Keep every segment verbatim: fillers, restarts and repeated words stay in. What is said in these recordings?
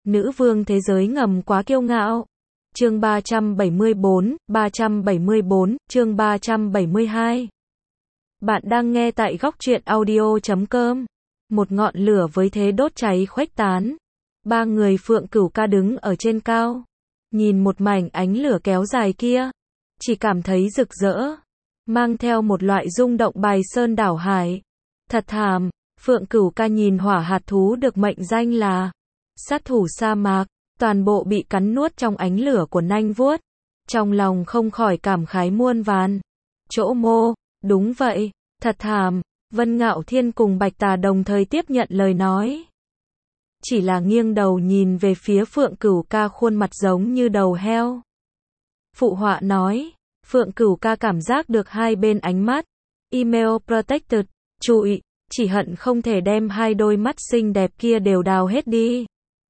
Nữ vương thế giới ngầm quá kiêu ngạo. Chương ba trăm bảy mươi bốn, ba trăm bảy mươi bốn, chương ba trăm bảy mươi hai. Bạn đang nghe tại góc truyện audio chấm com. Một ngọn lửa với thế đốt cháy khuếch tán. Ba người Phượng Cửu Ca đứng ở trên cao. Nhìn một mảnh ánh lửa kéo dài kia. Chỉ cảm thấy rực rỡ. Mang theo một loại rung động bài sơn đảo hải. Thật thàm, Phượng Cửu Ca nhìn hỏa hạt thú được mệnh danh là sát thủ sa mạc. Toàn bộ bị cắn nuốt trong ánh lửa của nanh vuốt. Trong lòng không khỏi cảm khái muôn vàn. Chỗ mô, đúng vậy, thật thàm. Vân Ngạo Thiên cùng Bạch Tà đồng thời tiếp nhận lời nói. Chỉ là nghiêng đầu nhìn về phía Phượng Cửu Ca khuôn mặt giống như đầu heo. Phụ họa nói, Phượng Cửu Ca cảm giác được hai bên ánh mắt. Email protected, trụi, chỉ hận không thể đem hai đôi mắt xinh đẹp kia đều đào hết đi.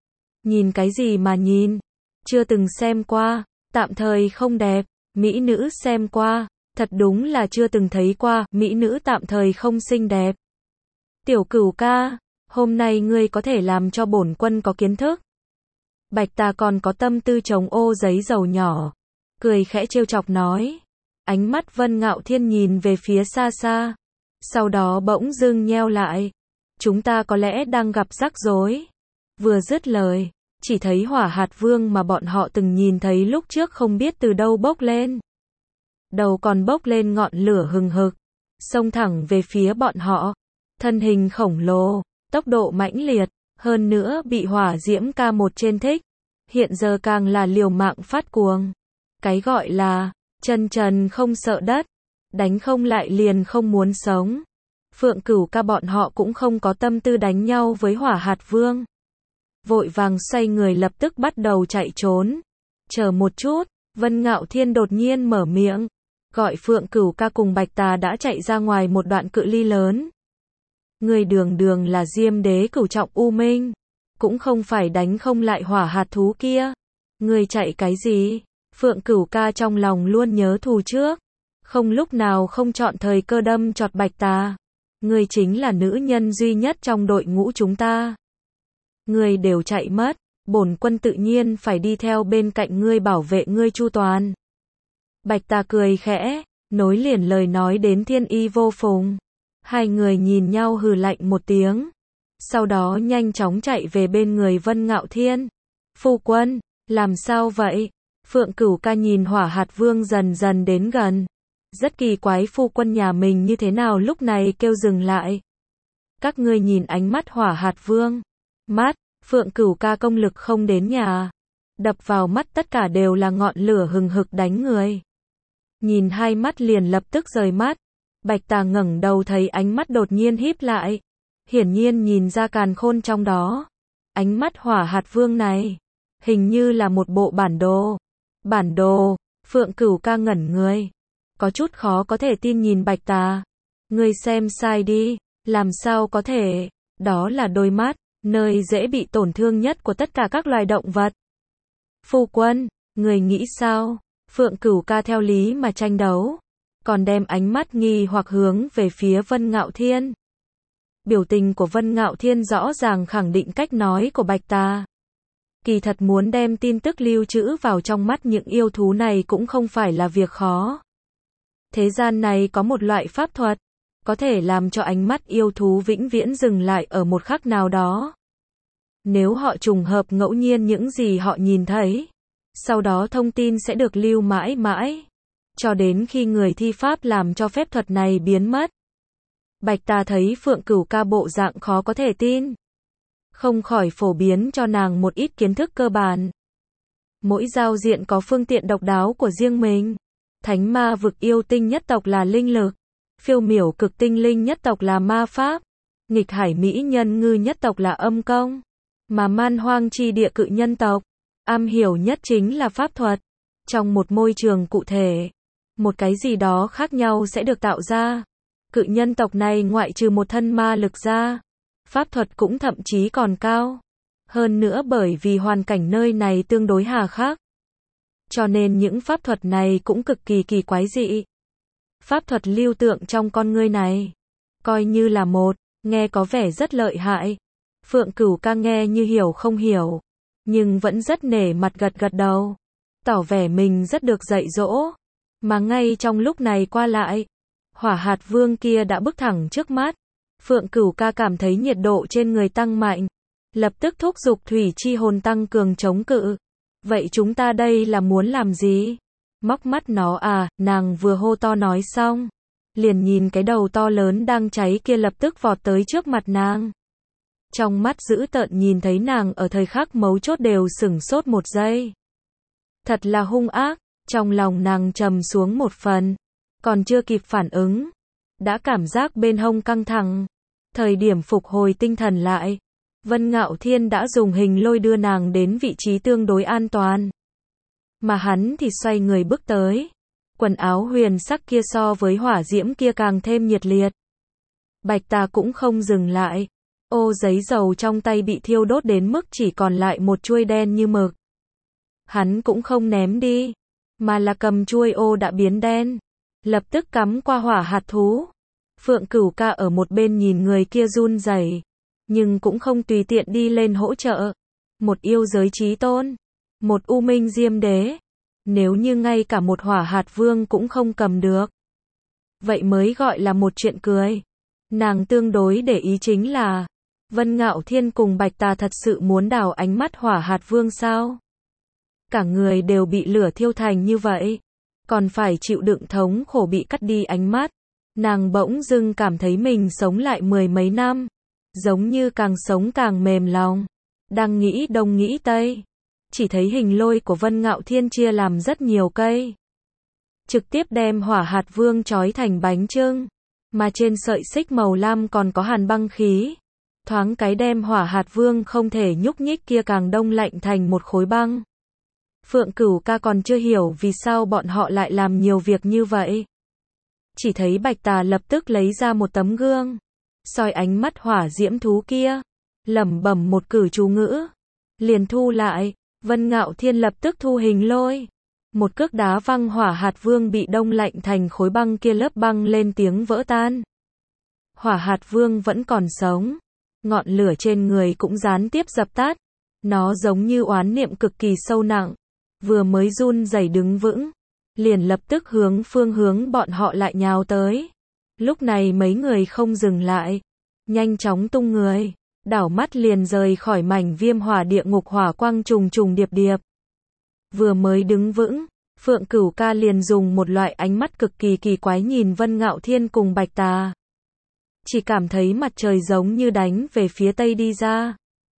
Nhìn cái gì mà nhìn? Chưa từng xem qua, tạm thời không đẹp. Mỹ nữ xem qua, thật đúng là chưa từng thấy qua. Mỹ nữ tạm thời không xinh đẹp. Tiểu Cửu Ca, hôm nay ngươi có thể làm cho bổn quân có kiến thức. Bạch Tà còn có tâm tư chống ô giấy dầu nhỏ, cười khẽ trêu chọc nói. Ánh mắt Vân Ngạo Thiên nhìn về phía xa xa, sau đó bỗng dưng nheo lại. Chúng ta có lẽ đang gặp rắc rối. Vừa dứt lời, chỉ thấy hỏa hạt vương mà bọn họ từng nhìn thấy lúc trước không biết từ đâu bốc lên. Đầu còn bốc lên ngọn lửa hừng hực, xông thẳng về phía bọn họ. Thân hình khổng lồ, tốc độ mãnh liệt, hơn nữa bị hỏa diễm ca một trên thích. Hiện giờ càng là liều mạng phát cuồng. Cái gọi là, chân trần không sợ đất, đánh không lại liền không muốn sống. Phượng Cửu Ca bọn họ cũng không có tâm tư đánh nhau với hỏa hạt vương. Vội vàng xoay người lập tức bắt đầu chạy trốn. Chờ một chút, Vân Ngạo Thiên đột nhiên mở miệng, gọi Phượng Cửu Ca cùng Bạch Tà đã chạy ra ngoài một đoạn cự ly lớn. Người đường đường là Diêm Đế cửu trọng U Minh, cũng không phải đánh không lại hỏa hạt thú kia. Người chạy cái gì? Phượng Cửu Ca trong lòng luôn nhớ thù trước, không lúc nào không chọn thời cơ đâm chọt Bạch Tà. Người chính là nữ nhân duy nhất trong đội ngũ chúng ta. Ngươi đều chạy mất, bổn quân tự nhiên phải đi theo bên cạnh ngươi bảo vệ ngươi chu toàn. Bạch Tà cười khẽ, nối liền lời nói đến thiên y vô phùng. Hai người nhìn nhau hừ lạnh một tiếng, sau đó nhanh chóng chạy về bên người Vân Ngạo Thiên. Phu quân, làm sao vậy? Phượng Cửu Ca nhìn hỏa hạt vương dần dần đến gần. Rất kỳ quái phu quân nhà mình như thế nào lúc này kêu dừng lại. Các ngươi nhìn ánh mắt hỏa hạt vương. Mắt, Phượng Cửu Ca công lực không đến nhà. Đập vào mắt tất cả đều là ngọn lửa hừng hực đánh người. Nhìn hai mắt liền lập tức rời mắt. Bạch Tà ngẩng đầu thấy ánh mắt đột nhiên híp lại. Hiển nhiên nhìn ra càn khôn trong đó. Ánh mắt hỏa hạt vương này, hình như là một bộ bản đồ. Bản đồ, Phượng Cửu Ca ngẩn người. Có chút khó có thể tin nhìn Bạch Tà. Ngươi xem sai đi, làm sao có thể, đó là đôi mắt, nơi dễ bị tổn thương nhất của tất cả các loài động vật. Phu quân, người nghĩ sao? Phượng Cửu Ca theo lý mà tranh đấu, còn đem ánh mắt nghi hoặc hướng về phía Vân Ngạo Thiên. Biểu tình của Vân Ngạo Thiên rõ ràng khẳng định cách nói của Bạch Tà. Kỳ thật muốn đem tin tức lưu trữ vào trong mắt những yêu thú này cũng không phải là việc khó. Thế gian này có một loại pháp thuật, có thể làm cho ánh mắt yêu thú vĩnh viễn dừng lại ở một khắc nào đó. Nếu họ trùng hợp ngẫu nhiên những gì họ nhìn thấy, sau đó thông tin sẽ được lưu mãi mãi, cho đến khi người thi pháp làm cho phép thuật này biến mất. Bạch Tà thấy Phượng Cửu Ca bộ dạng khó có thể tin, không khỏi phổ biến cho nàng một ít kiến thức cơ bản. Mỗi giao diện có phương tiện độc đáo của riêng mình. Thánh ma vực yêu tinh nhất tộc là linh lực, phiêu miểu cực tinh linh nhất tộc là ma pháp, nghịch hải mỹ nhân ngư nhất tộc là âm công, mà man hoang chi địa cự nhân tộc, am hiểu nhất chính là pháp thuật. Trong một môi trường cụ thể, một cái gì đó khác nhau sẽ được tạo ra. Cự nhân tộc này ngoại trừ một thân ma lực ra, pháp thuật cũng thậm chí còn cao. Hơn nữa bởi vì hoàn cảnh nơi này tương đối hà khắc, cho nên những pháp thuật này cũng cực kỳ kỳ quái dị. Pháp thuật lưu tượng trong con ngươi này, coi như là một, nghe có vẻ rất lợi hại. Phượng Cửu Ca nghe như hiểu không hiểu, nhưng vẫn rất nể mặt gật gật đầu, tỏ vẻ mình rất được dạy dỗ. Mà ngay trong lúc này qua lại, hỏa hạt vương kia đã bước thẳng trước mắt. Phượng Cửu Ca cảm thấy nhiệt độ trên người tăng mạnh, lập tức thúc giục thủy chi hồn tăng cường chống cự. Vậy chúng ta đây là muốn làm gì? Móc mắt nó à, nàng vừa hô to nói xong, liền nhìn cái đầu to lớn đang cháy kia lập tức vọt tới trước mặt nàng. Trong mắt dữ tợn nhìn thấy nàng ở thời khắc mấu chốt đều sửng sốt một giây. Thật là hung ác, trong lòng nàng trầm xuống một phần, còn chưa kịp phản ứng, đã cảm giác bên hông căng thẳng. Thời điểm phục hồi tinh thần lại, Vân Ngạo Thiên đã dùng hình lôi đưa nàng đến vị trí tương đối an toàn. Mà hắn thì xoay người bước tới. Quần áo huyền sắc kia so với hỏa diễm kia càng thêm nhiệt liệt. Bạch Tà cũng không dừng lại. Ô giấy dầu trong tay bị thiêu đốt đến mức chỉ còn lại một chuôi đen như mực. Hắn cũng không ném đi, mà là cầm chuôi ô đã biến đen, lập tức cắm qua hỏa hạt thú. Phượng Cửu Ca ở một bên nhìn người kia run rẩy, nhưng cũng không tùy tiện đi lên hỗ trợ. Một yêu giới chí tôn, một U Minh Diêm Đế, nếu như ngay cả một hỏa hạt vương cũng không cầm được, vậy mới gọi là một chuyện cười. Nàng tương đối để ý chính là, Vân Ngạo Thiên cùng Bạch Tà thật sự muốn đào ánh mắt hỏa hạt vương sao? Cả người đều bị lửa thiêu thành như vậy, còn phải chịu đựng thống khổ bị cắt đi ánh mắt. Nàng bỗng dưng cảm thấy mình sống lại mười mấy năm, giống như càng sống càng mềm lòng. Đang nghĩ đông nghĩ tây, chỉ thấy hình lôi của Vân Ngạo Thiên chia làm rất nhiều cây, trực tiếp đem hỏa hạt vương trói thành bánh chưng, mà trên sợi xích màu lam còn có hàn băng khí, thoáng cái đem hỏa hạt vương không thể nhúc nhích kia càng đông lạnh thành một khối băng. Phượng Cửu Ca còn chưa hiểu vì sao bọn họ lại làm nhiều việc như vậy. Chỉ thấy Bạch Tà lập tức lấy ra một tấm gương, soi ánh mắt hỏa diễm thú kia, lẩm bẩm một cử chú ngữ, liền thu lại. Vân Ngạo Thiên lập tức thu hình lôi, một cước đá văng hỏa hạt vương bị đông lạnh thành khối băng kia, lớp băng lên tiếng vỡ tan. Hỏa hạt vương vẫn còn sống, ngọn lửa trên người cũng gián tiếp dập tắt. Nó giống như oán niệm cực kỳ sâu nặng, vừa mới run rẩy đứng vững, liền lập tức hướng phương hướng bọn họ lại nhào tới. Lúc này mấy người không dừng lại, nhanh chóng tung người, đảo mắt liền rời khỏi mảnh viêm hỏa địa ngục, hỏa quang trùng trùng điệp điệp. Vừa mới đứng vững, Phượng Cửu Ca liền dùng một loại ánh mắt cực kỳ kỳ quái nhìn Vân Ngạo Thiên cùng Bạch Tà. Chỉ cảm thấy mặt trời giống như đánh về phía tây đi ra.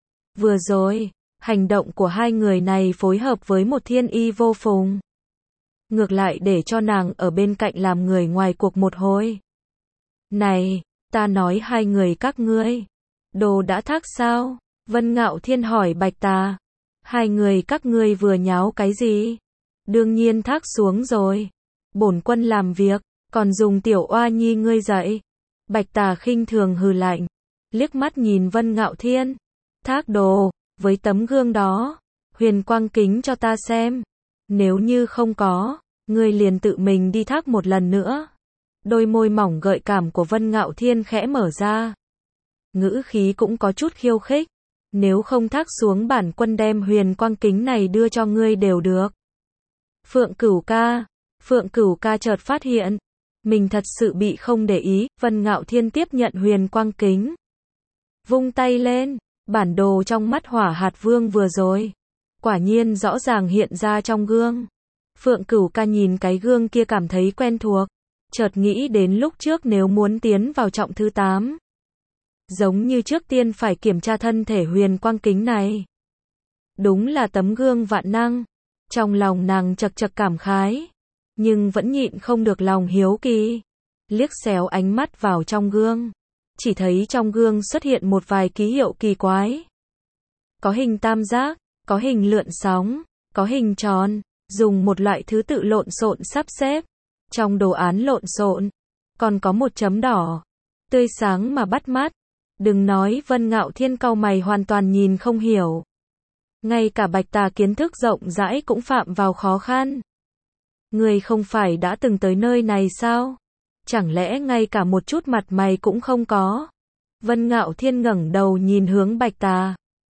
Vừa rồi, hành động của hai người này phối hợp với một thiên y vô phùng, ngược lại để cho nàng ở bên cạnh làm người ngoài cuộc một hồi. Này, ta nói hai người các ngươi, đồ đã thác sao? Vân Ngạo Thiên hỏi Bạch Tà. Hai người các ngươi vừa nháo cái gì? Đương nhiên thác xuống rồi. Bổn quân làm việc, còn dùng tiểu oa nhi ngươi dạy. Bạch Tà khinh thường hừ lạnh, liếc mắt nhìn Vân Ngạo Thiên. Thác đồ, với tấm gương đó, huyền quang kính cho ta xem. Nếu như không có, ngươi liền tự mình đi thác một lần nữa. Đôi môi mỏng gợi cảm của Vân Ngạo Thiên khẽ mở ra, ngữ khí cũng có chút khiêu khích. Nếu không thác xuống, bản quân đem huyền quang kính này đưa cho ngươi đều được. Phượng Cửu Ca, Phượng Cửu Ca chợt phát hiện, mình thật sự bị không để ý. Vân Ngạo Thiên tiếp nhận huyền quang kính, vung tay lên, bản đồ trong mắt hỏa hạt vương vừa rồi, quả nhiên rõ ràng hiện ra trong gương. Phượng Cửu Ca nhìn cái gương kia cảm thấy quen thuộc, chợt nghĩ đến lúc trước nếu muốn tiến vào trọng thứ tám, giống như trước tiên phải kiểm tra thân thể huyền quang kính này. Đúng là tấm gương vạn năng. Trong lòng nàng chật chật cảm khái, nhưng vẫn nhịn không được lòng hiếu kỳ. Liếc xéo ánh mắt vào trong gương, chỉ thấy trong gương xuất hiện một vài ký hiệu kỳ quái. Có hình tam giác, có hình lượn sóng, có hình tròn, dùng một loại thứ tự lộn xộn sắp xếp. Trong đồ án lộn xộn, còn có một chấm đỏ, tươi sáng mà bắt mắt. Đừng nói Vân Ngạo Thiên cau mày hoàn toàn nhìn không hiểu. Ngay cả Bạch Tà kiến thức rộng rãi cũng phạm vào khó khăn. Người không phải đã từng tới nơi này sao? Chẳng lẽ ngay cả một chút mặt mày cũng không có? Vân Ngạo Thiên ngẩng đầu nhìn hướng Bạch Tà,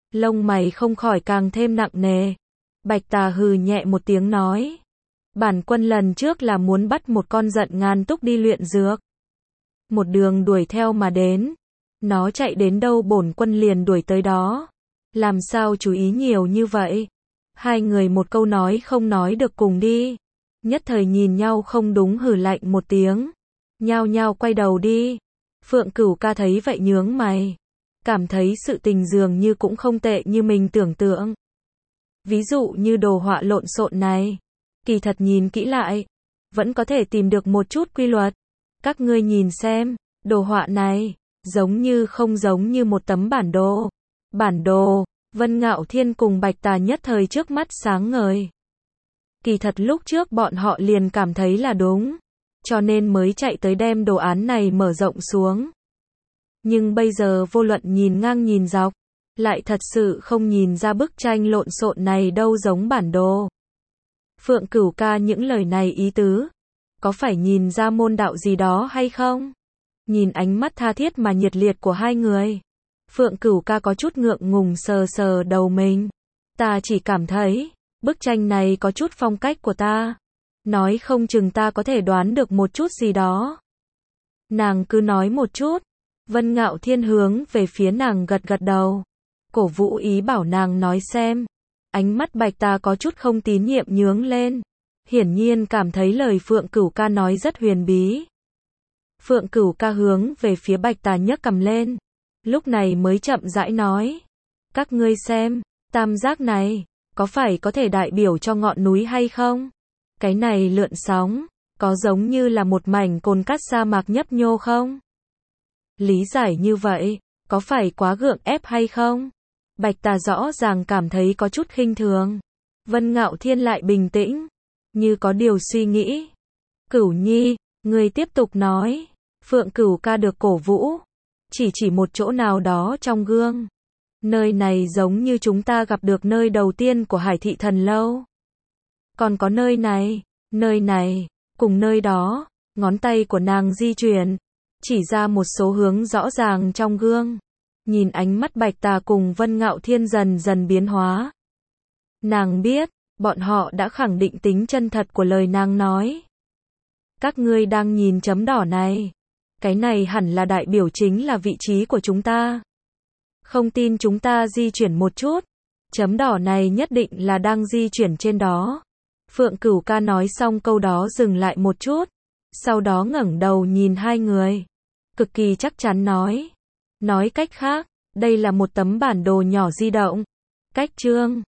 Lông mày không khỏi càng thêm nặng nề. Bạch Tà hừ nhẹ một tiếng nói. Bản quân lần trước là muốn bắt một con giận ngàn túc đi luyện dược. Một đường đuổi theo mà đến. Nó chạy đến đâu bổn quân liền đuổi tới đó. Làm sao chú ý nhiều như vậy? Hai người một câu nói không nói được cùng đi. Nhất thời nhìn nhau không đúng hừ lạnh một tiếng. Nhao nhao quay đầu đi. Phượng Cửu Ca thấy vậy nhướng mày. Cảm thấy sự tình dường như cũng không tệ như mình tưởng tượng. Ví dụ như đồ họa lộn xộn này. Kỳ thật nhìn kỹ lại. Vẫn có thể tìm được một chút quy luật. Các ngươi nhìn xem. Đồ họa này. Giống như không giống như một tấm bản đồ. Bản đồ. Vân Ngạo Thiên cùng Bạch Tà nhất thời trước mắt sáng ngời. Kỳ thật lúc trước bọn họ liền cảm thấy là đúng. Cho nên mới chạy tới đem đồ án này mở rộng xuống. Nhưng bây giờ vô luận nhìn ngang nhìn dọc. Lại thật sự không nhìn ra bức tranh lộn xộn này đâu giống bản đồ. Phượng Cửu Ca những lời này ý tứ. Có phải nhìn ra môn đạo gì đó hay không? Nhìn ánh mắt tha thiết mà nhiệt liệt của hai người. Phượng Cửu Ca có chút ngượng ngùng sờ sờ đầu mình. Ta chỉ cảm thấy, bức tranh này có chút phong cách của ta. Nói không chừng ta có thể đoán được một chút gì đó. Nàng cứ nói một chút. Vân Ngạo Thiên hướng về phía nàng gật gật đầu. Cổ vũ ý bảo nàng nói xem. Ánh mắt Bạch Tà có chút không tín nhiệm nhướng lên. Hiển nhiên cảm thấy lời Phượng Cửu Ca nói rất huyền bí. Phượng Cửu Ca hướng về phía Bạch Tà nhấc cầm lên. Lúc này mới chậm rãi nói. Các ngươi xem, tam giác này, có phải có thể đại biểu cho ngọn núi hay không? Cái này lượn sóng, có giống như là một mảnh cồn cát sa mạc nhấp nhô không? Lý giải như vậy, có phải quá gượng ép hay không? Bạch Tà rõ ràng cảm thấy có chút khinh thường. Vân Ngạo Thiên lại bình tĩnh, như có điều suy nghĩ. Cửu Nhi, người tiếp tục nói. Phượng Cửu Ca được cổ vũ. Chỉ chỉ một chỗ nào đó trong gương. Nơi này giống như chúng ta gặp được nơi đầu tiên của Hải Thị Thần Lâu. Còn có nơi này, nơi này, cùng nơi đó. Ngón tay của nàng di chuyển, chỉ ra một số hướng rõ ràng trong gương. Nhìn ánh mắt Bạch Tà cùng Vân Ngạo Thiên dần dần biến hóa. Nàng biết, bọn họ đã khẳng định tính chân thật của lời nàng nói. Các ngươi đang nhìn chấm đỏ này. Cái này hẳn là đại biểu chính là vị trí của chúng ta. Không tin chúng ta di chuyển một chút. Chấm đỏ này nhất định là đang di chuyển trên đó. Phượng Cửu Ca nói xong câu đó dừng lại một chút. Sau đó ngẩng đầu nhìn hai người. Cực kỳ chắc chắn nói. Nói cách khác, đây là một tấm bản đồ nhỏ di động. Cách chương